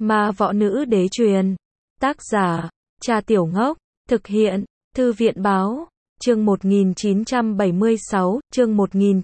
Ma võ nữ đế truyền. Tác giả, Cha Tiểu Ngốc. Thực hiện, Thư viện báo. Chương 1976, chương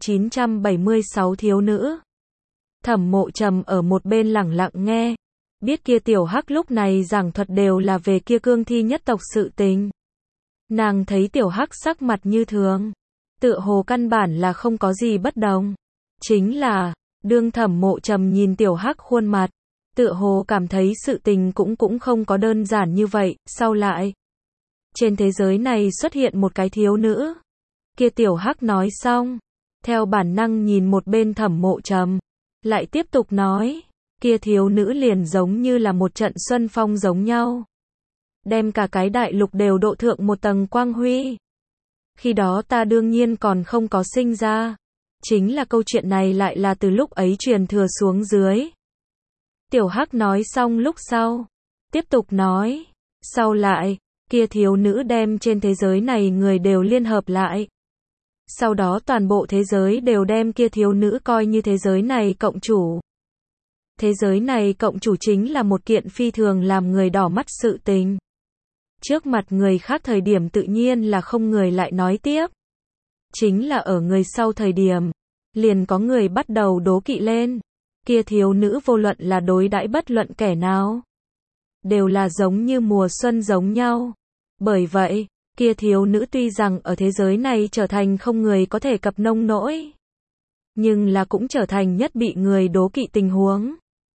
1976 thiếu nữ. Thẩm Mộ Trầm ở một bên lẳng lặng nghe. Biết kia tiểu hắc lúc này giảng thuật đều là về kia cương thi nhất tộc sự tình. Nàng thấy tiểu hắc sắc mặt như thường. Tựa hồ căn bản là không có gì bất đồng. Chính là, đương Thẩm Mộ Trầm nhìn tiểu hắc khuôn mặt. Tựa hồ cảm thấy sự tình cũng không có đơn giản như vậy, sau lại. Trên thế giới này xuất hiện một cái thiếu nữ. Kia tiểu hắc nói xong. Theo bản năng nhìn một bên Thẩm Mộ Trầm. Lại tiếp tục nói. Kia thiếu nữ liền giống như là một trận xuân phong giống nhau. Đem cả cái đại lục đều độ thượng một tầng quang huy. Khi đó ta đương nhiên còn không có sinh ra. Chính là câu chuyện này lại là từ lúc ấy truyền thừa xuống dưới. Tiểu hắc nói xong lúc sau. Tiếp tục nói. Sau lại, kia thiếu nữ đem trên thế giới này người đều liên hợp lại. Sau đó toàn bộ thế giới đều đem kia thiếu nữ coi như thế giới này cộng chủ. Thế giới này cộng chủ chính là một kiện phi thường làm người đỏ mắt sự tình. Trước mặt người khác thời điểm tự nhiên là không người lại nói tiếp. Chính là ở người sau thời điểm, liền có người bắt đầu đố kỵ lên. Kia thiếu nữ vô luận là đối đãi bất luận kẻ nào. Đều là giống như mùa xuân giống nhau. Bởi vậy, kia thiếu nữ tuy rằng ở thế giới này trở thành không người có thể cập nông nỗi. Nhưng là cũng trở thành nhất bị người đố kỵ tình huống.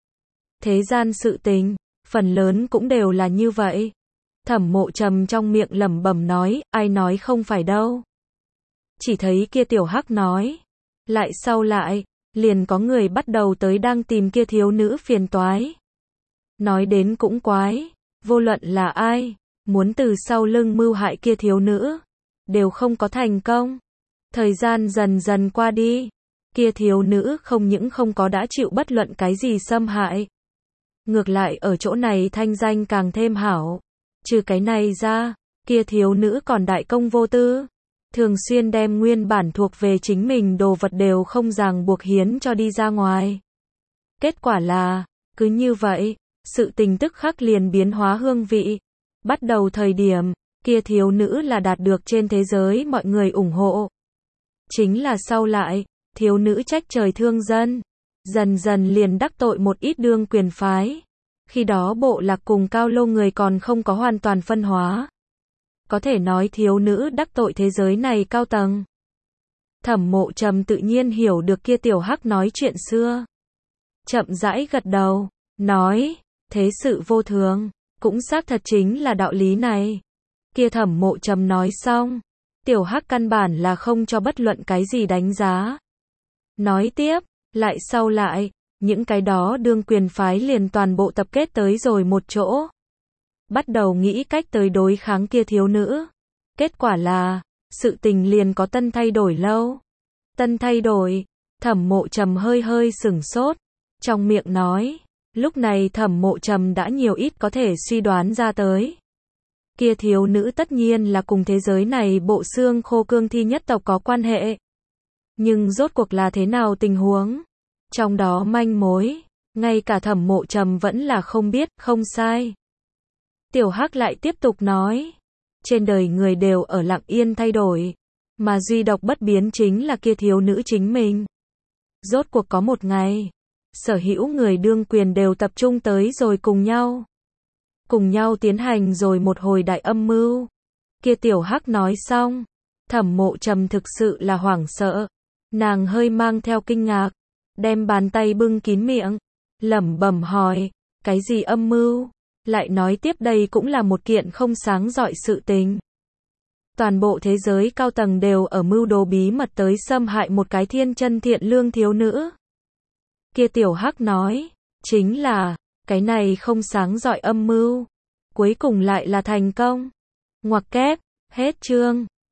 Thế gian sự tình, phần lớn cũng đều là như vậy. Thẩm Mộ Trầm trong miệng lẩm bẩm nói, ai nói không phải đâu. Chỉ thấy kia tiểu hắc nói. Lại sau lại, liền có người bắt đầu tới đang tìm kia thiếu nữ phiền toái. Nói đến cũng quái, vô luận là ai, muốn từ sau lưng mưu hại kia thiếu nữ, đều không có thành công. Thời gian dần dần qua đi, kia thiếu nữ không những không có đã chịu bất luận cái gì xâm hại. Ngược lại ở chỗ này thanh danh càng thêm hảo. Trừ cái này ra, kia thiếu nữ còn đại công vô tư. Thường xuyên đem nguyên bản thuộc về chính mình đồ vật đều không ràng buộc hiến cho đi ra ngoài. Kết quả là, cứ như vậy, sự tình tức khắc liền biến hóa hương vị. Bắt đầu thời điểm, kia thiếu nữ là đạt được trên thế giới mọi người ủng hộ. Chính là sau lại, thiếu nữ trách trời thương dân. Dần dần liền đắc tội một ít đương quyền phái. Khi đó bộ lạc cùng Cao Lô người còn không có hoàn toàn phân hóa. Có thể nói thiếu nữ đắc tội thế giới này cao tầng. Thẩm Mộ Trầm tự nhiên hiểu được kia tiểu hắc nói chuyện xưa. Chậm rãi gật đầu, nói, thế sự vô thường, cũng xác thật chính là đạo lý này. Kia Thẩm Mộ Trầm nói xong, tiểu hắc căn bản là không cho bất luận cái gì đánh giá. Nói tiếp, lại sau lại, những cái đó đương quyền phái liền toàn bộ tập kết tới rồi một chỗ. Bắt đầu nghĩ cách tới đối kháng kia thiếu nữ. Kết quả là, sự tình liền có tân thay đổi lâu. Tân thay đổi, Thẩm Mộ Trầm hơi hơi sửng sốt. Trong miệng nói, lúc này Thẩm Mộ Trầm đã nhiều ít có thể suy đoán ra tới. Kia thiếu nữ tất nhiên là cùng thế giới này bộ xương khô cương thi nhất tộc có quan hệ. Nhưng rốt cuộc là thế nào tình huống? Trong đó manh mối, ngay cả Thẩm Mộ Trầm vẫn là không biết, không sai. Tiểu hắc lại tiếp tục nói, trên đời người đều ở lặng yên thay đổi, mà duy độc bất biến chính là kia thiếu nữ chính mình. Rốt cuộc có một ngày, sở hữu người đương quyền đều tập trung tới rồi cùng nhau tiến hành rồi một hồi đại âm mưu. Kia tiểu hắc nói xong, Thẩm Mộ Trầm thực sự là hoảng sợ, nàng hơi mang theo kinh ngạc, đem bàn tay bưng kín miệng, lẩm bẩm hỏi, cái gì âm mưu? Lại nói tiếp đây cũng là một kiện không sáng rọi sự tình. Toàn bộ thế giới cao tầng đều ở mưu đồ bí mật tới xâm hại một cái thiên chân thiện lương thiếu nữ. Kia tiểu hắc nói, chính là, cái này không sáng rọi âm mưu, cuối cùng lại là thành công. Ngoặc kép, hết chương.